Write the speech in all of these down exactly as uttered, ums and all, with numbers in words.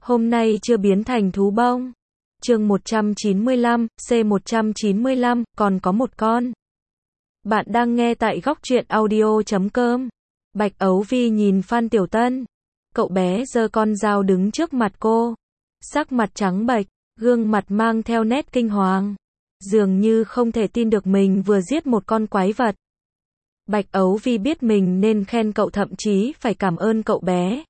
Hôm nay chưa biến thành thú bông. Chương một trăm chín mươi lăm, C một trăm chín mươi lăm, còn có một con. Bạn đang nghe tại góc truyện audio chấm com. Bạch Ấu Vi nhìn Phan Tiểu Tân. Cậu bé giơ con dao đứng trước mặt cô. Sắc mặt trắng bệch, gương mặt mang theo nét kinh hoàng. Dường như không thể tin được mình vừa giết một con quái vật. Bạch Ấu Vi biết mình nên khen cậu, thậm chí phải cảm ơn cậu bé.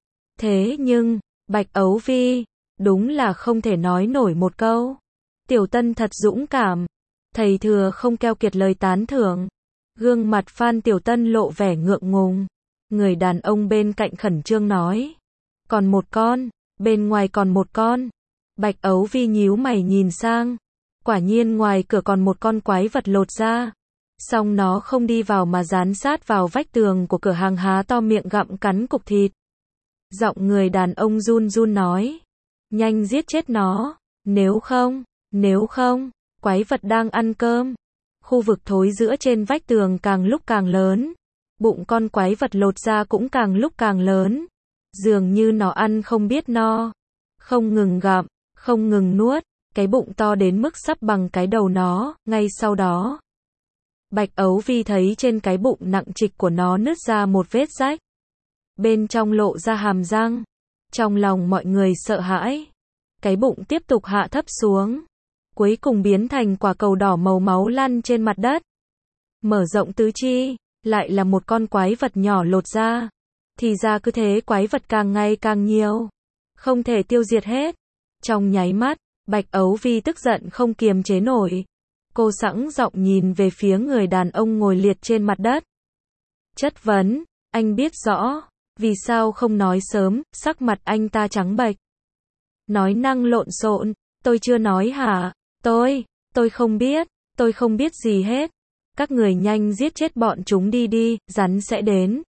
Thế nhưng, Bạch Ấu Vi, đúng là không thể nói nổi một câu. Tiểu Tân thật dũng cảm. Thầy thừa không keo kiệt lời tán thưởng. Gương mặt Phan Tiểu Tân lộ vẻ ngượng ngùng. Người đàn ông bên cạnh khẩn trương nói. Còn một con, bên ngoài còn một con. Bạch Ấu Vi nhíu mày nhìn sang. Quả nhiên ngoài cửa còn một con quái vật lột ra. Song nó không đi vào mà dán sát vào vách tường của cửa hàng, há to miệng gặm cắn cục thịt. Giọng người đàn ông run run nói. Nhanh giết chết nó. Nếu không, nếu không, quái vật đang ăn cơm. Khu vực thối rữa trên vách tường càng lúc càng lớn. Bụng con quái vật lột ra cũng càng lúc càng lớn. Dường như nó ăn không biết no. Không ngừng gặm, không ngừng nuốt. Cái bụng to đến mức sắp bằng cái đầu nó. Ngay sau đó, Bạch Ấu Vi thấy trên cái bụng nặng trịch của nó nứt ra một vết rách. Bên trong lộ ra hàm răng. Trong lòng mọi người sợ hãi. Cái bụng tiếp tục hạ thấp xuống. Cuối cùng biến thành quả cầu đỏ màu máu lăn trên mặt đất. Mở rộng tứ chi, lại là một con quái vật nhỏ lột ra. Thì ra cứ thế quái vật càng ngày càng nhiều. Không thể tiêu diệt hết. Trong nháy mắt, Bạch Ấu Vi tức giận không kiềm chế nổi. Cô sẵn giọng nhìn về phía người đàn ông ngồi liệt trên mặt đất. Chất vấn, anh biết rõ, vì sao không nói sớm, sắc mặt anh ta trắng bệch. Nói năng lộn xộn, tôi chưa nói hả, tôi, tôi không biết, tôi không biết gì hết. Các người nhanh giết chết bọn chúng đi đi, rắn sẽ đến.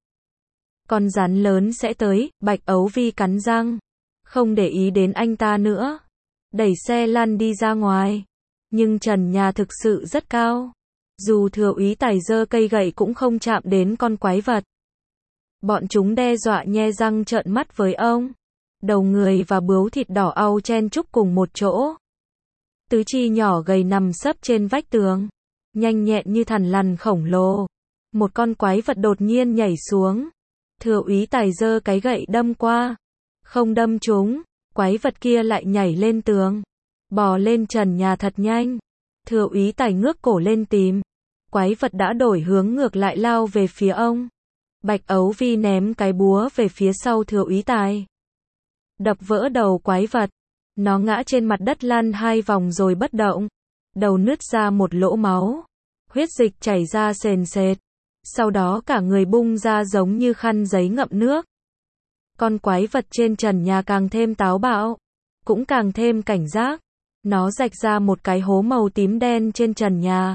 Con rắn lớn sẽ tới, Bạch Ấu Vi cắn răng. Không để ý đến anh ta nữa. Đẩy xe lăn đi ra ngoài. Nhưng trần nhà thực sự rất cao. Dù thừa úy Tài giơ cây gậy cũng không chạm đến con quái vật. Bọn chúng đe dọa nhe răng trợn mắt với ông. Đầu người và bướu thịt đỏ au chen chúc cùng một chỗ. Tứ chi nhỏ gầy nằm sấp trên vách tường. Nhanh nhẹn như thằn lằn khổng lồ. Một con quái vật đột nhiên nhảy xuống. Thừa úy Tài giơ cái gậy đâm qua. Không đâm trúng. Quái vật kia lại nhảy lên tường. Bò lên trần nhà thật nhanh. Thừa úy Tài ngước cổ lên tìm. Quái vật đã đổi hướng ngược lại lao về phía ông. Bạch Ấu Vi ném cái búa về phía sau thừa úy Tài. Đập vỡ đầu quái vật. Nó ngã trên mặt đất lăn hai vòng rồi bất động. Đầu nứt ra một lỗ máu. Huyết dịch chảy ra sền sệt. Sau đó cả người bung ra giống như khăn giấy ngậm nước. Con quái vật trên trần nhà càng thêm táo bạo. Cũng càng thêm cảnh giác. Nó rạch ra một cái hố màu tím đen trên trần nhà.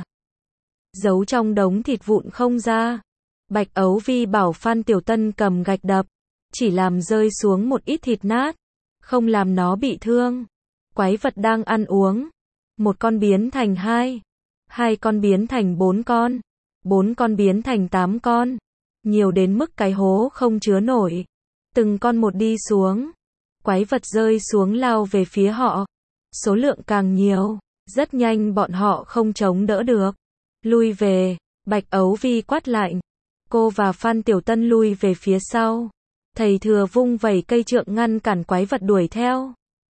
Giấu trong đống thịt vụn không ra. Bạch Ấu Vi bảo Phan Tiểu Tân cầm gạch đập. Chỉ làm rơi xuống một ít thịt nát. Không làm nó bị thương. Quái vật đang ăn uống. Một con biến thành hai. Hai con biến thành bốn con. Bốn con biến thành tám con. Nhiều đến mức cái hố không chứa nổi. Từng con một đi xuống. Quái vật rơi xuống lao về phía họ. Số lượng càng nhiều. Rất nhanh bọn họ không chống đỡ được. Lui về. Bạch Ấu Vi quát lạnh. Cô và Phan Tiểu Tân lui về phía sau. Thầy thừa vung vẩy cây trượng ngăn cản quái vật đuổi theo.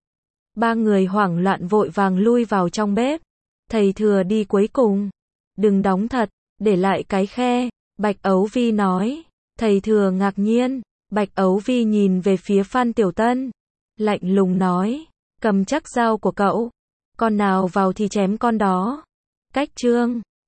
Ba người hoảng loạn vội vàng lui vào trong bếp. Thầy thừa đi cuối cùng. Đừng đóng thật, để lại cái khe. Bạch Ấu Vi nói. Thầy thừa ngạc nhiên. Bạch Ấu Vi nhìn về phía Phan Tiểu Tân. Lạnh lùng nói. Cầm chắc dao của cậu. Con nào vào thì chém con đó. Cách chương.